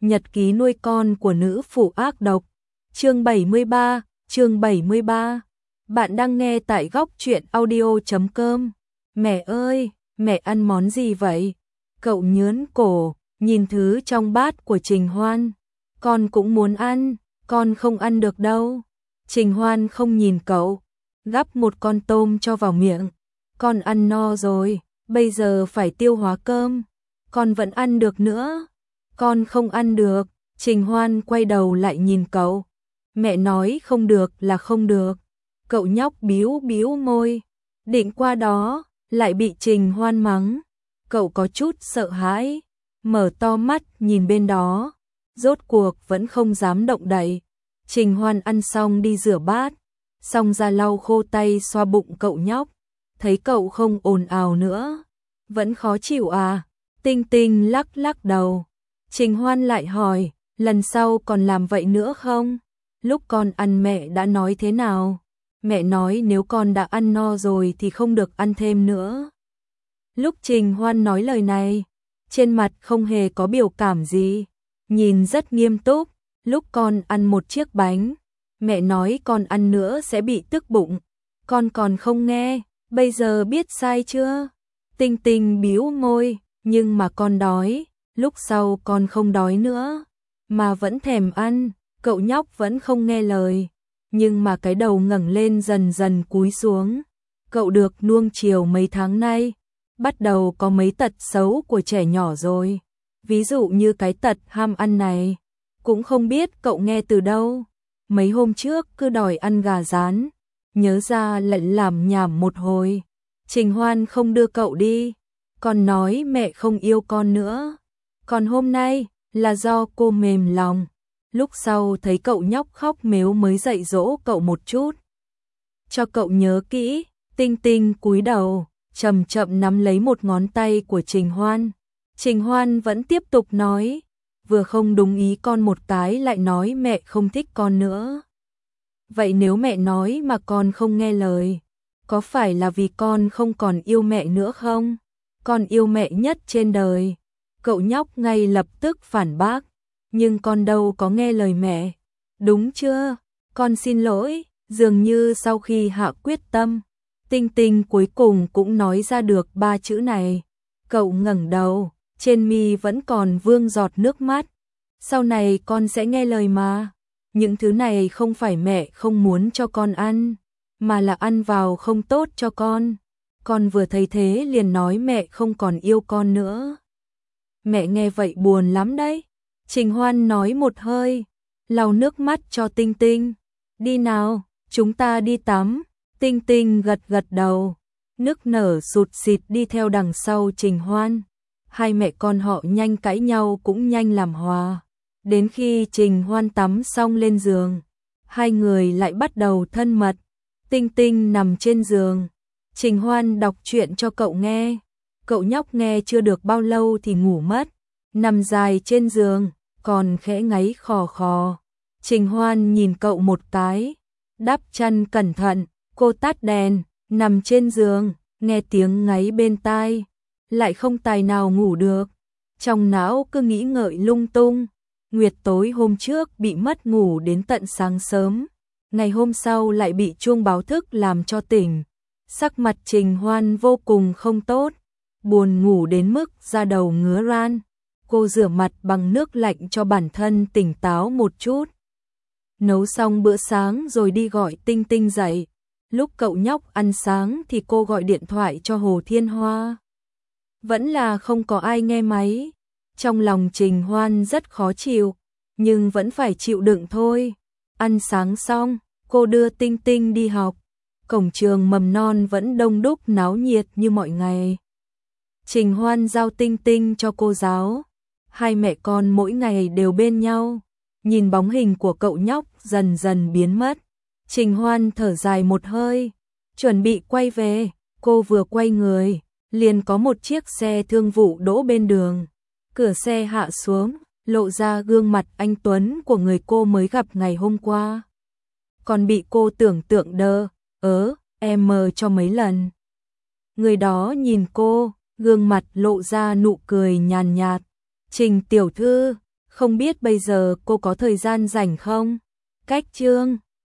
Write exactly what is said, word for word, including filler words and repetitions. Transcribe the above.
Nhật ký nuôi con của nữ phụ ác độc. Chương bảy mươi ba, chương bảy mươi ba. Bạn đang nghe tại góc truyện audio chấm com. Mẹ ơi, mẹ ăn món gì vậy? Cậu nhớn cổ, nhìn thứ trong bát của Trình Hoan. Con cũng muốn ăn, con không ăn được đâu. Trình Hoan không nhìn cậu, gắp một con tôm cho vào miệng. Con ăn no rồi, bây giờ phải tiêu hóa cơm. Con vẫn ăn được nữa. Con không ăn được. Trình Hoan quay đầu lại nhìn cậu. Mẹ nói không được là không được. Cậu nhóc bĩu bĩu môi. Định qua đó, lại bị Trình Hoan mắng. Cậu có chút sợ hãi, mở to mắt nhìn bên đó. Rốt cuộc vẫn không dám động đậy. Trình Hoan ăn xong đi rửa bát, xong ra lau khô tay xoa bụng cậu nhóc. Thấy cậu không ồn ào nữa. Vẫn khó chịu à? Tinh Tinh lắc lắc đầu. Trình Hoan lại hỏi, lần sau còn làm vậy nữa không? Lúc con ăn mẹ đã nói thế nào? Mẹ nói nếu con đã ăn no rồi thì không được ăn thêm nữa. Lúc Trình Hoan nói lời này, trên mặt không hề có biểu cảm gì, nhìn rất nghiêm túc. Lúc con ăn một chiếc bánh, mẹ nói con ăn nữa sẽ bị tức bụng. Con còn không nghe, bây giờ biết sai chưa? Tinh Tinh bĩu môi, nhưng mà con đói. Lúc sau con không đói nữa, mà vẫn thèm ăn. Cậu nhóc vẫn không nghe lời, nhưng mà cái đầu ngẩng lên dần dần cúi xuống. Cậu được nuông chiều mấy tháng nay, bắt đầu có mấy tật xấu của trẻ nhỏ rồi. Ví dụ như cái tật ham ăn này, cũng không biết cậu nghe từ đâu. Mấy hôm trước cứ đòi ăn gà rán, nhớ ra lại làm nhảm một hồi. Trình Hoan không đưa cậu đi, còn nói mẹ không yêu con nữa. Còn hôm nay là do cô mềm lòng. Lúc sau thấy cậu nhóc khóc mếu mới dạy dỗ cậu một chút. Cho cậu nhớ kỹ. Tinh Tinh cúi đầu, chậm chậm nắm lấy một ngón tay của Trình Hoan. Trình Hoan vẫn tiếp tục nói, vừa không đúng ý con một cái lại nói mẹ không thích con nữa. Vậy nếu mẹ nói mà con không nghe lời, có phải là vì con không còn yêu mẹ nữa không? Con yêu mẹ nhất trên đời. Cậu nhóc ngay lập tức phản bác, nhưng con đâu có nghe lời mẹ, đúng chưa? Con xin lỗi. Dường như sau khi hạ quyết tâm, Tinh Tinh cuối cùng cũng nói ra được ba chữ này. Cậu ngẩng đầu, trên mi vẫn còn vương giọt nước mắt. Sau này con sẽ nghe lời mà. Những thứ này không phải mẹ không muốn cho con ăn, mà là ăn vào không tốt cho con. Con vừa thấy thế liền nói mẹ không còn yêu con nữa. Mẹ nghe vậy buồn lắm đấy. Trình Hoan nói một hơi, lau nước mắt cho Tinh Tinh. Đi nào, chúng ta đi tắm. Tinh Tinh gật gật đầu, nức nở sụt sịt đi theo đằng sau Trình Hoan. Hai mẹ con họ nhanh cãi nhau cũng nhanh làm hòa. Đến khi Trình Hoan tắm xong lên giường, hai người lại bắt đầu thân mật. Tinh Tinh nằm trên giường, Trình Hoan đọc truyện cho cậu nghe. Cậu nhóc nghe chưa được bao lâu thì ngủ mất, nằm dài trên giường, còn khẽ ngáy khò khò. Trình Hoan nhìn cậu một cái, đắp chăn cẩn thận. Cô tắt đèn, nằm trên giường, nghe tiếng ngáy bên tai, lại không tài nào ngủ được. Trong não cứ nghĩ ngợi lung tung. Nguyệt tối hôm trước bị mất ngủ đến tận sáng sớm, ngày hôm sau lại bị chuông báo thức làm cho tỉnh. Sắc mặt Trình Hoan vô cùng không tốt, buồn ngủ đến mức da đầu ngứa ran. Cô rửa mặt bằng nước lạnh cho bản thân tỉnh táo một chút. Nấu xong bữa sáng rồi đi gọi Tinh Tinh dậy. Lúc cậu nhóc ăn sáng thì cô gọi điện thoại cho Hồ Thiên Hoa. Vẫn là không có ai nghe máy. Trong lòng Trình Hoan rất khó chịu, nhưng vẫn phải chịu đựng thôi. Ăn sáng xong, cô đưa Tinh Tinh đi học. Cổng trường mầm non vẫn đông đúc náo nhiệt như mọi ngày. Trình Hoan giao Tinh Tinh cho cô giáo. Hai mẹ con mỗi ngày đều bên nhau. Nhìn bóng hình của cậu nhóc dần dần biến mất, Trình Hoan thở dài một hơi, chuẩn bị quay về. Cô vừa quay người, liền có một chiếc xe thương vụ đỗ bên đường. Cửa xe hạ xuống, lộ ra gương mặt anh tuấn của người cô mới gặp ngày hôm qua. Còn bị cô tưởng tượng đơ, ớ, em mờ cho mấy lần. Người đó nhìn cô, gương mặt lộ ra nụ cười nhàn nhạt. Trình tiểu thư, Không biết bây giờ cô có thời gian rảnh không? Cách chương